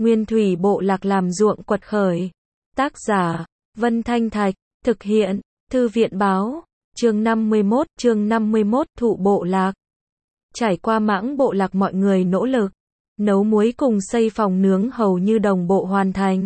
Nguyên thủy bộ lạc làm ruộng quật khởi. Tác giả, Vân Thanh Thạch, thực hiện, Thư viện báo, chương 51, thụ bộ lạc. Trải qua mãng bộ lạc mọi người nỗ lực, nấu muối cùng xây phòng nướng hầu như đồng bộ hoàn thành.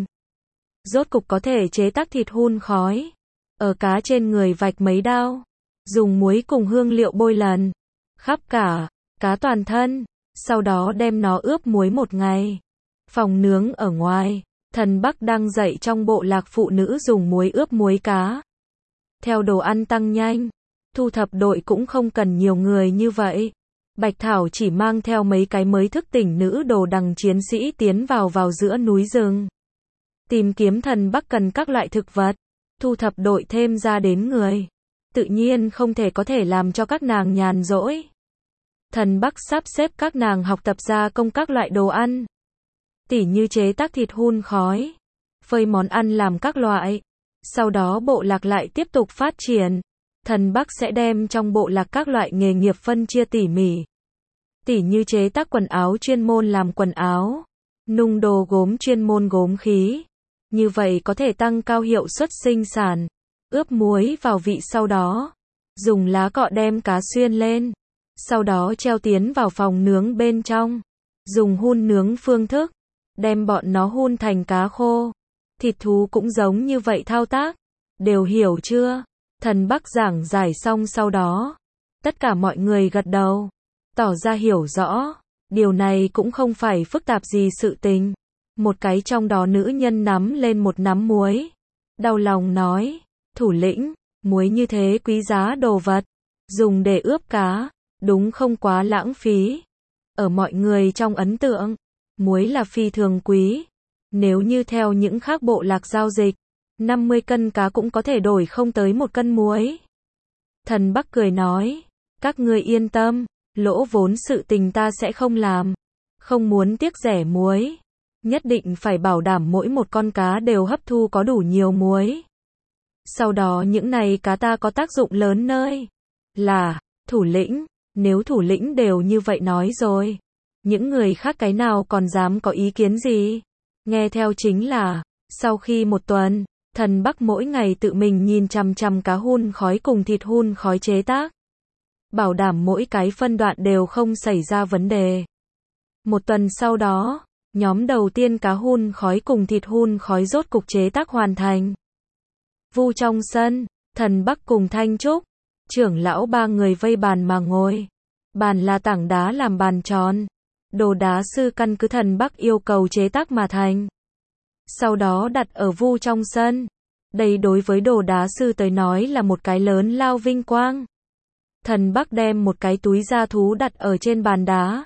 Rốt cục có thể chế tác thịt hun khói. Ở cá trên người vạch mấy đao, dùng muối cùng hương liệu bôi lần khắp cả cá toàn thân, sau đó đem nó ướp muối một ngày. Phòng nướng ở ngoài, thần Bắc đang dạy trong bộ lạc phụ nữ dùng muối ướp muối cá. Theo đồ ăn tăng nhanh, thu thập đội cũng không cần nhiều người như vậy. Bạch Thảo chỉ mang theo mấy cái mới thức tỉnh nữ đồ đằng chiến sĩ tiến vào giữa núi rừng. Tìm kiếm thần Bắc cần các loại thực vật, thu thập đội thêm ra đến người. Tự nhiên không thể có thể làm cho các nàng nhàn rỗi. Thần Bắc sắp xếp các nàng học tập gia công các loại đồ ăn. Tỉ như chế tác thịt hun khói, phơi món ăn làm các loại. Sau đó bộ lạc lại tiếp tục phát triển. Thần Bắc sẽ đem trong bộ lạc các loại nghề nghiệp phân chia tỉ mỉ. Tỉ như chế tác quần áo chuyên môn làm quần áo, nung đồ gốm chuyên môn gốm khí. Như vậy có thể tăng cao hiệu suất sinh sản. Ướp muối vào vị sau đó, dùng lá cọ đem cá xuyên lên, sau đó treo tiến vào phòng nướng bên trong. Dùng hun nướng phương thức, đem bọn nó hun thành cá khô. Thịt thú cũng giống như vậy thao tác. Đều hiểu chưa? Thần Bắc giảng giải xong sau đó, tất cả mọi người gật đầu, tỏ ra hiểu rõ. Điều này cũng không phải phức tạp gì sự tình. Một cái trong đó nữ nhân nắm lên một nắm muối, đau lòng nói, thủ lĩnh, muối như thế quý giá đồ vật, dùng để ướp cá, đúng không quá lãng phí. Ở mọi người trong ấn tượng, muối là phi thường quý. Nếu như theo những khác bộ lạc giao dịch, 50 cân cá cũng có thể đổi không tới 1 cân muối. Thần Bắc cười nói, các ngươi yên tâm, lỗ vốn sự tình ta sẽ không làm. Không muốn tiếc rẻ muối, nhất định phải bảo đảm mỗi một con cá đều hấp thu có đủ nhiều muối. Sau đó những này cá ta có tác dụng lớn nơi là, thủ lĩnh, nếu thủ lĩnh đều như vậy nói rồi, những người khác cái nào còn dám có ý kiến gì? Nghe theo chính là, sau khi một tuần, thần Bắc mỗi ngày tự mình nhìn chằm chằm cá hun khói cùng thịt hun khói chế tác. Bảo đảm mỗi cái phân đoạn đều không xảy ra vấn đề. Một tuần sau đó, nhóm đầu tiên cá hun khói cùng thịt hun khói rốt cục chế tác hoàn thành. Vu trong sân, thần Bắc cùng Thanh Trúc, trưởng lão 3 người vây bàn mà ngồi. Bàn là tảng đá làm bàn tròn. Đồ đá sư căn cứ thần Bắc yêu cầu chế tác mà thành. Sau đó đặt ở Vu trong sân. Đây đối với đồ đá sư tới nói là một cái lớn lao vinh quang. Thần Bắc đem một cái túi da thú đặt ở trên bàn đá.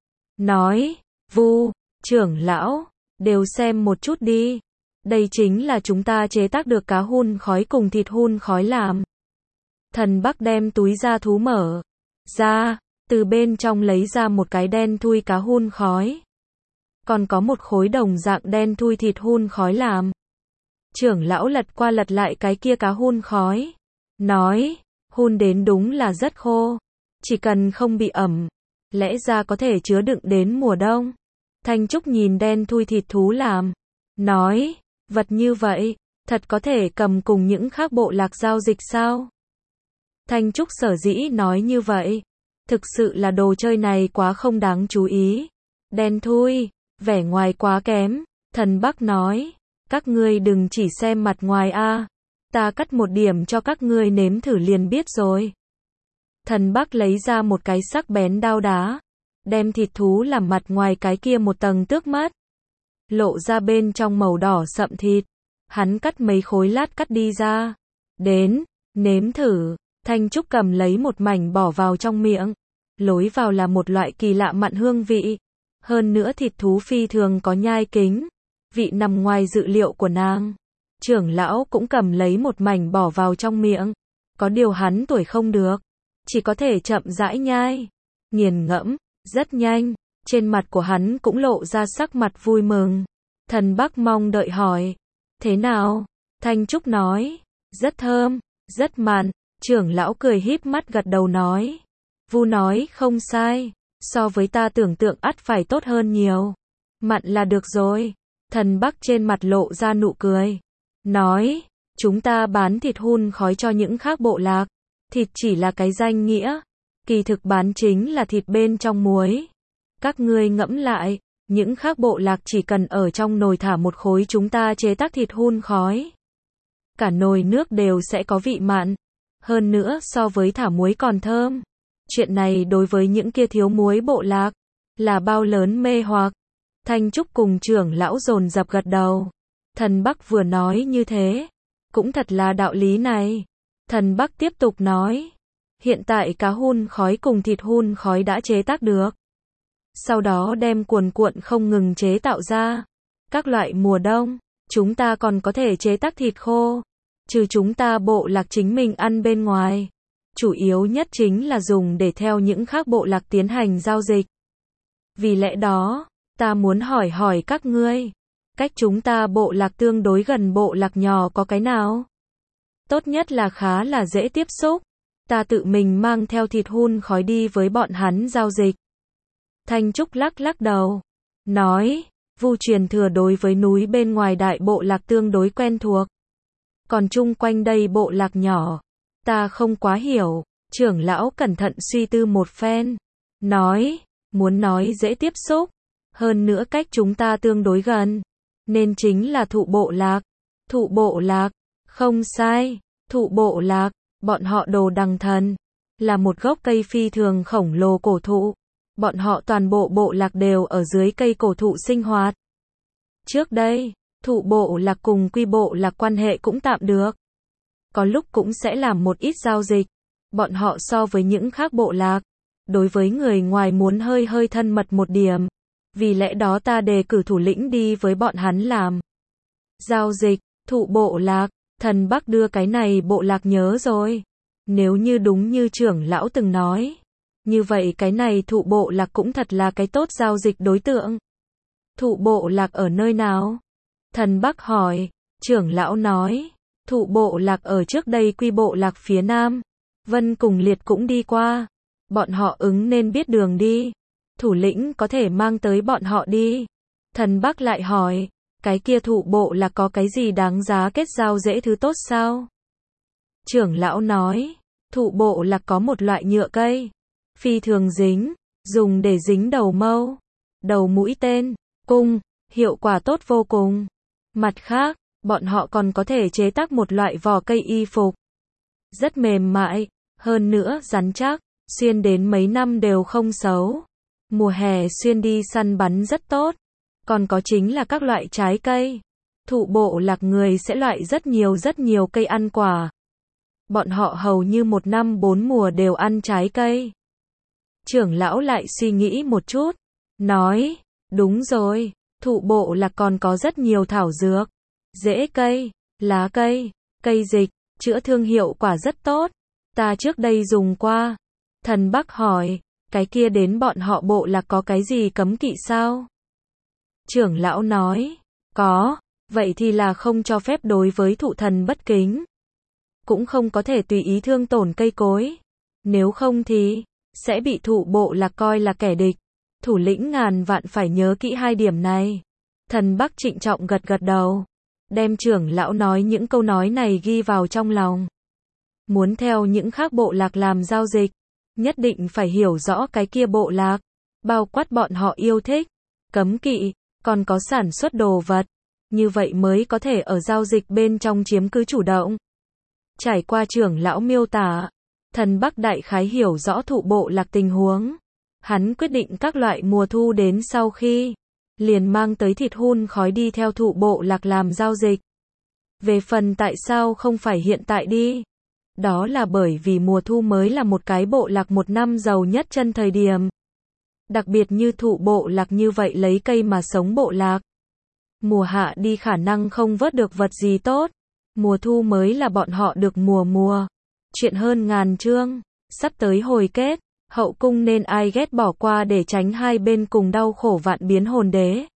Nói, Vu, trưởng lão, đều xem một chút đi. Đây chính là chúng ta chế tác được cá hun khói cùng thịt hun khói làm. Thần Bắc đem túi da thú mở ra, từ bên trong lấy ra một cái đen thui cá hun khói. Còn có một khối đồng dạng đen thui thịt hun khói làm. Trưởng lão lật qua lật lại cái kia cá hun khói. Nói, hun đến đúng là rất khô. Chỉ cần không bị ẩm, lẽ ra có thể chứa đựng đến mùa đông. Thanh Trúc nhìn đen thui thịt thú làm. Nói, vật như vậy, thật có thể cầm cùng những khác bộ lạc giao dịch sao? Thanh Trúc sở dĩ nói như vậy. Thực sự là đồ chơi này quá không đáng chú ý. Đen thui, vẻ ngoài quá kém. Thần Bắc nói, các ngươi đừng chỉ xem mặt ngoài a, ta cắt một điểm cho các ngươi nếm thử liền biết rồi. Thần Bắc lấy ra một cái sắc bén đao đá, đem thịt thú làm mặt ngoài cái kia một tầng tước mất, lộ ra bên trong màu đỏ sậm thịt. Hắn cắt mấy khối lát cắt đi ra. Đến, nếm thử. Thanh Trúc cầm lấy một mảnh bỏ vào trong miệng. Lối vào là một loại kỳ lạ mặn hương vị. Hơn nữa thịt thú phi thường có nhai kính. Vị nằm ngoài dự liệu của nàng. Trưởng lão cũng cầm lấy một mảnh bỏ vào trong miệng. Có điều hắn tuổi không được, chỉ có thể chậm rãi nhai, nghiền ngẫm. Rất nhanh, trên mặt của hắn cũng lộ ra sắc mặt vui mừng. Thần Bắc mong đợi hỏi, thế nào? Thanh Trúc nói, rất thơm, rất mặn. Trưởng lão cười híp mắt gật đầu nói, Vu nói không sai, so với ta tưởng tượng ắt phải tốt hơn nhiều. Mặn là được rồi, Thần Bắc trên mặt lộ ra nụ cười. Nói, chúng ta bán thịt hun khói cho những khác bộ lạc. Thịt chỉ là cái danh nghĩa. Kỳ thực bán chính là thịt bên trong muối. Các ngươi ngẫm lại, những khác bộ lạc chỉ cần ở trong nồi thả một khối chúng ta chế tác thịt hun khói. Cả nồi nước đều sẽ có vị mặn. Hơn nữa so với thả muối còn thơm. Chuyện này đối với những kia thiếu muối bộ lạc, là bao lớn mê hoặc. Thanh Trúc cùng trưởng lão dồn dập gật đầu. Thần Bắc vừa nói như thế, cũng thật là đạo lý này. Thần Bắc tiếp tục nói, hiện tại cá hun khói cùng thịt hun khói đã chế tác được. Sau đó đem cuồn cuộn không ngừng chế tạo ra. Các loại mùa đông, chúng ta còn có thể chế tác thịt khô. Trừ chúng ta bộ lạc chính mình ăn bên ngoài. Chủ yếu nhất chính là dùng để theo những khác bộ lạc tiến hành giao dịch. Vì lẽ đó, ta muốn hỏi các ngươi. Cách chúng ta bộ lạc tương đối gần bộ lạc nhỏ có cái nào? Tốt nhất là khá là dễ tiếp xúc. Ta tự mình mang theo thịt hun khói đi với bọn hắn giao dịch. Thanh Trúc lắc đầu. Nói, Vu truyền thừa đối với núi bên ngoài đại bộ lạc tương đối quen thuộc. Còn chung quanh đây bộ lạc nhỏ, ta không quá hiểu. Trưởng lão cẩn thận suy tư một phen. Nói, muốn nói dễ tiếp xúc. Hơn nữa cách chúng ta tương đối gần. Nên chính là thụ bộ lạc. Thụ bộ lạc, không sai. Thụ bộ lạc, bọn họ Đồ Đằng Thần. Là một gốc cây phi thường khổng lồ cổ thụ. Bọn họ toàn bộ bộ lạc đều ở dưới cây cổ thụ sinh hoạt. Trước đây, thụ bộ lạc cùng quy bộ lạc quan hệ cũng tạm được. Có lúc cũng sẽ làm một ít giao dịch. Bọn họ so với những khác bộ lạc, đối với người ngoài muốn hơi thân mật một điểm. Vì lẽ đó ta đề cử thủ lĩnh đi với bọn hắn làm giao dịch. Thụ bộ lạc, Thần Bắc đưa cái này bộ lạc nhớ rồi. Nếu như đúng như trưởng lão từng nói, như vậy cái này thụ bộ lạc cũng thật là cái tốt giao dịch đối tượng. Thụ bộ lạc ở nơi nào? Thần Bắc hỏi. Trưởng lão nói, thụ bộ lạc ở trước đây quy bộ lạc phía nam. Vân cùng Liệt cũng đi qua. Bọn họ ứng nên biết đường đi. Thủ lĩnh có thể mang tới bọn họ đi. Thần Bắc lại hỏi, cái kia thụ bộ lạc có cái gì đáng giá kết giao dễ thứ tốt sao? Trưởng lão nói, thụ bộ lạc có một loại nhựa cây, phi thường dính, dùng để dính đầu mâu, đầu mũi tên, cung, hiệu quả tốt vô cùng. Mặt khác, bọn họ còn có thể chế tác một loại vỏ cây y phục. Rất mềm mại, hơn nữa rắn chắc, xuyên đến mấy năm đều không xấu. Mùa hè xuyên đi săn bắn rất tốt. Còn có chính là các loại trái cây. Thụ bộ lạc người sẽ loại rất nhiều cây ăn quả. Bọn họ hầu như một năm 4 mùa đều ăn trái cây. Trưởng lão lại suy nghĩ một chút. Nói, đúng rồi, thụ bộ lạc còn có rất nhiều thảo dược. Rễ cây, lá cây, cây dịch, chữa thương hiệu quả rất tốt. Ta trước đây dùng qua. Thần Bắc hỏi, cái kia đến bọn họ bộ lạc có cái gì cấm kỵ sao? Trưởng lão nói, có, vậy thì là không cho phép đối với thụ thần bất kính. Cũng không có thể tùy ý thương tổn cây cối. Nếu không thì, sẽ bị thụ bộ lạc coi là kẻ địch. Thủ lĩnh ngàn vạn phải nhớ kỹ hai điểm này. Thần Bắc trịnh trọng gật đầu. Đem trưởng lão nói những câu nói này ghi vào trong lòng. Muốn theo những khác bộ lạc làm giao dịch, nhất định phải hiểu rõ cái kia bộ lạc, bao quát bọn họ yêu thích, cấm kỵ, còn có sản xuất đồ vật. Như vậy mới có thể ở giao dịch bên trong chiếm cứ chủ động. Trải qua trưởng lão miêu tả, Thần Bắc đại khái hiểu rõ thụ bộ lạc tình huống. Hắn quyết định các loại mùa thu đến sau khi, liền mang tới thịt hun khói đi theo thụ bộ lạc làm giao dịch. Về phần tại sao không phải hiện tại đi? Đó là bởi vì mùa thu mới là một cái bộ lạc một năm giàu nhất chân thời điểm. Đặc biệt như thụ bộ lạc như vậy lấy cây mà sống bộ lạc. Mùa hạ đi khả năng không vớt được vật gì tốt. Mùa thu mới là bọn họ được mùa. Chuyện hơn ngàn chương, sắp tới hồi kết, hậu cung nên ai ghét bỏ qua để tránh hai bên cùng đau khổ vạn biến hồn đế.